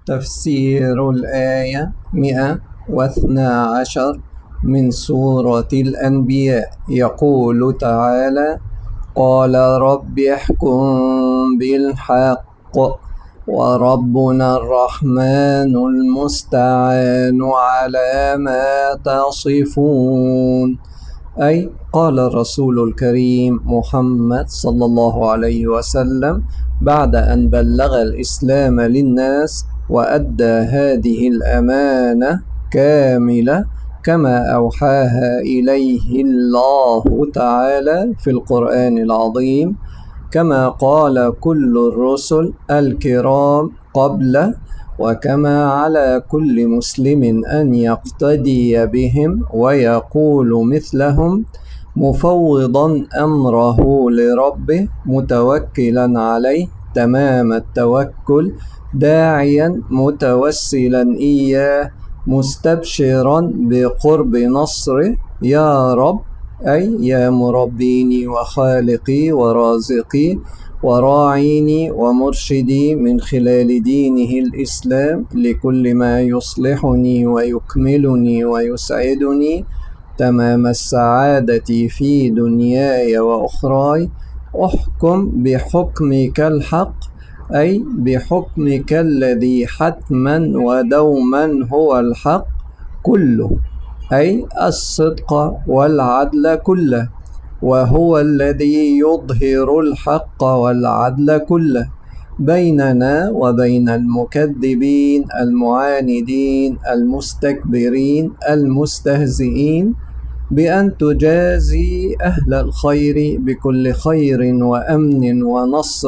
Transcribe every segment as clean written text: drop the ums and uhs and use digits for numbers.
تفسير الآية 112 من سورة الأنبياء. يقول تعالى: قال رب احكم بالحق وربنا الرحمن المستعان على ما تصفون. أي قال الرسول الكريم محمد صلى الله عليه وسلم بعد أن بلغ الإسلام للناس وأدى هذه الأمانة كاملة كما أوحاها إليه الله تعالى في القرآن العظيم، كما قال كل الرسل الكرام قبله، وكما على كل مسلم أن يقتدي بهم ويقول مثلهم، مفوضا أمره لربه متوكلا عليه تمام التوكل، داعيا متوسلا إياه مستبشرا بقرب نصره. يا رب، أي يا مربيني وخالقي ورازقي وراعيني ومرشدي من خلال دينه الإسلام لكل ما يصلحني ويكملني ويسعدني تمام السعادة في دنياي وأخراي. أحكم بحكمك الحق، أي بحكمك الذي حتما ودوما هو الحق كله، أي الصدق والعدل كله، وهو الذي يظهر الحق والعدل كله بيننا وبين المكذبين المعاندين المستكبرين المستهزئين، بأن تجازي أهل الخير بكل خير وأمن ونصر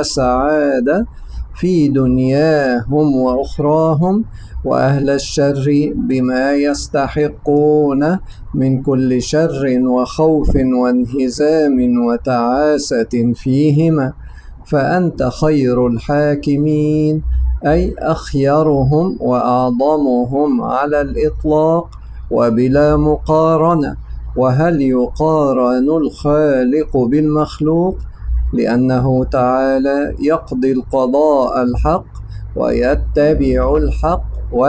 وسعادة في دنياهم وأخراهم، وأهل الشر بما يستحقون من كل شر وخوف وانهزام وتعاسة فيهما، فأنت خير الحاكمين، أي أخيرهم وأعظمهم على الإطلاق وبلا مقارنة. وهل يقارن الخالق بالمخلوق؟ لأنه تعالى يقضي القضاء الحق ويتبع الحق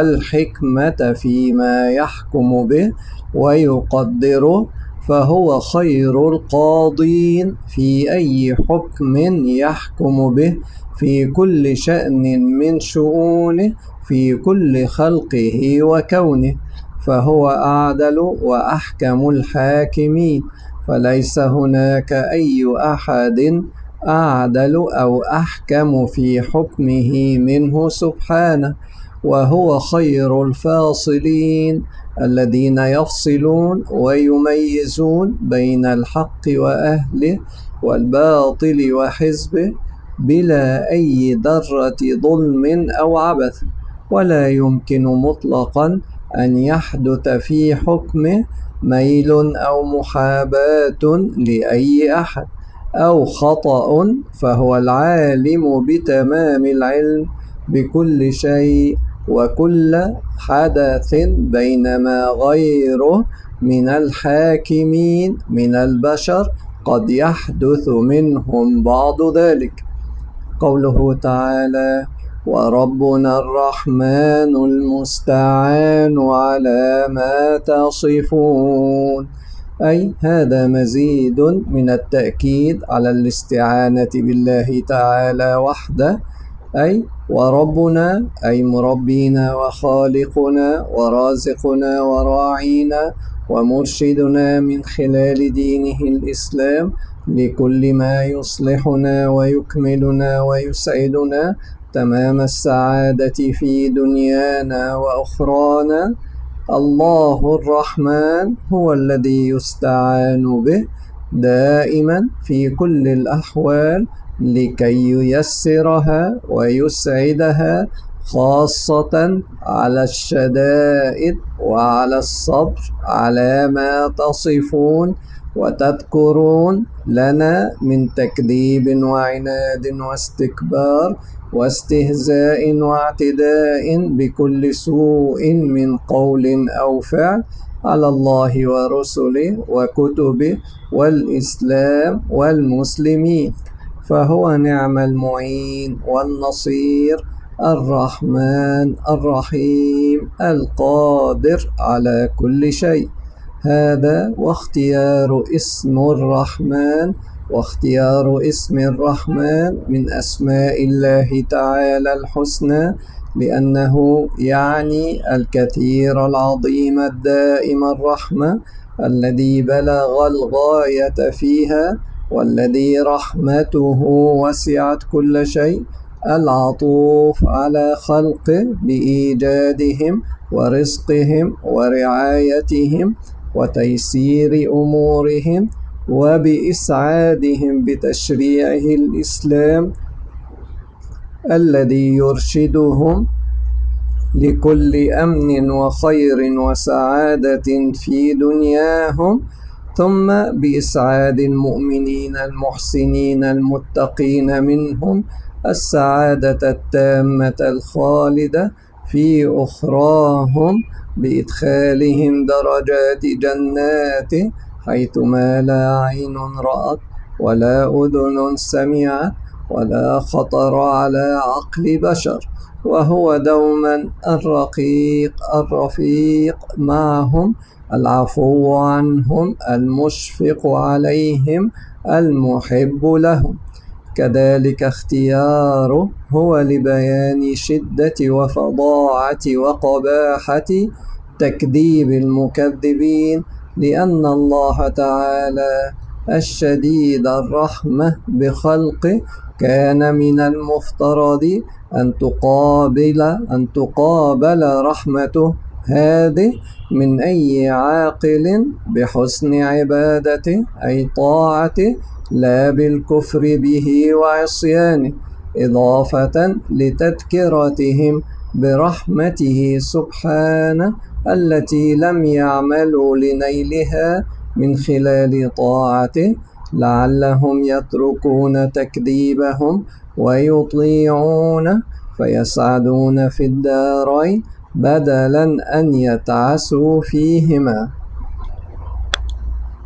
والحكمة فيما يحكم به ويقدره، فهو خير القاضين في أي حكم يحكم به في كل شأن من شؤونه في كل خلقه وكونه، فهو أعدل وأحكم الحاكمين، فليس هناك أي أحد أعدل أو أحكم في حكمه منه سبحانه. وهو خير الفاصلين الذين يفصلون ويميزون بين الحق وأهله والباطل وحزبه بلا أي ذرة ظلم أو عبث. ولا يمكن مطلقا أن يحدث في حكمه ميل أو محاباة لأي أحد أو خطأ، فهو العالم بتمام العلم بكل شيء وكل حدث، بينما غيره من الحاكمين من البشر قد يحدث منهم بعض ذلك. قوله تعالى: وربنا الرحمن المستعان على ما تصفون، أي هذا مزيد من التأكيد على الاستعانة بالله تعالى وحده، أي وربنا أي مربينا وخالقنا ورازقنا وراعينا ومرشدنا من خلال دينه الإسلام لكل ما يصلحنا ويكملنا ويسعدنا تمام السعادة في دنيانا وأخرانا. الله الرحمن هو الذي يستعان به دائما في كل الأحوال لكي ييسرها ويسعدها، خاصة على الشدائد وعلى الصبر على ما تصفون وتذكرون لنا من تكذيب وعناد واستكبار واستهزاء واعتداء بكل سوء من قول أو فعل على الله ورسله وكتبه والإسلام والمسلمين، فهو نعم المعين والنصير الرحمن الرحيم القادر على كل شيء. هذا واختيار اسم الرحمن واختيار اسم الرحمن من أسماء الله تعالى الحسنى، لأنه يعني الكثير العظيم الدائم الرحمة الذي بلغ الغاية فيها، والذي رحمته وسعت كل شيء، العطوف على خلقه بإيجادهم ورزقهم ورعايتهم وتيسير أمورهم وبإسعادهم بتشريعه الإسلام الذي يرشدهم لكل أمن وخير وسعادة في دنياهم، ثم بإسعاد المؤمنين المحسنين المتقين منهم السعادة التامة الخالدة في أخراهم بإدخالهم درجات جنات حيث ما لا عين رأت ولا أذن سمعت ولا خطر على عقل بشر، وهو دوما الرقيق الرفيق معهم، العفو عنهم المشفق عليهم المحب لهم. كذلك اختياره هو لبيان شدة وفظاعة وقباحة تكذيب المكذبين، لأن الله تعالى الشديد الرحمة بخلقه كان من المفترض أن تقابل رحمته هذه من أي عاقل بحسن عبادته أي طاعته، لا بالكفر به وعصيانه، إضافة لتذكرتهم برحمته سبحانه التي لم يعملوا لنيلها من خلال طاعته، لعلهم يتركون تكذيبهم ويطيعونه فيسعدون في الدارين بدلا أن يتعسوا فيهما.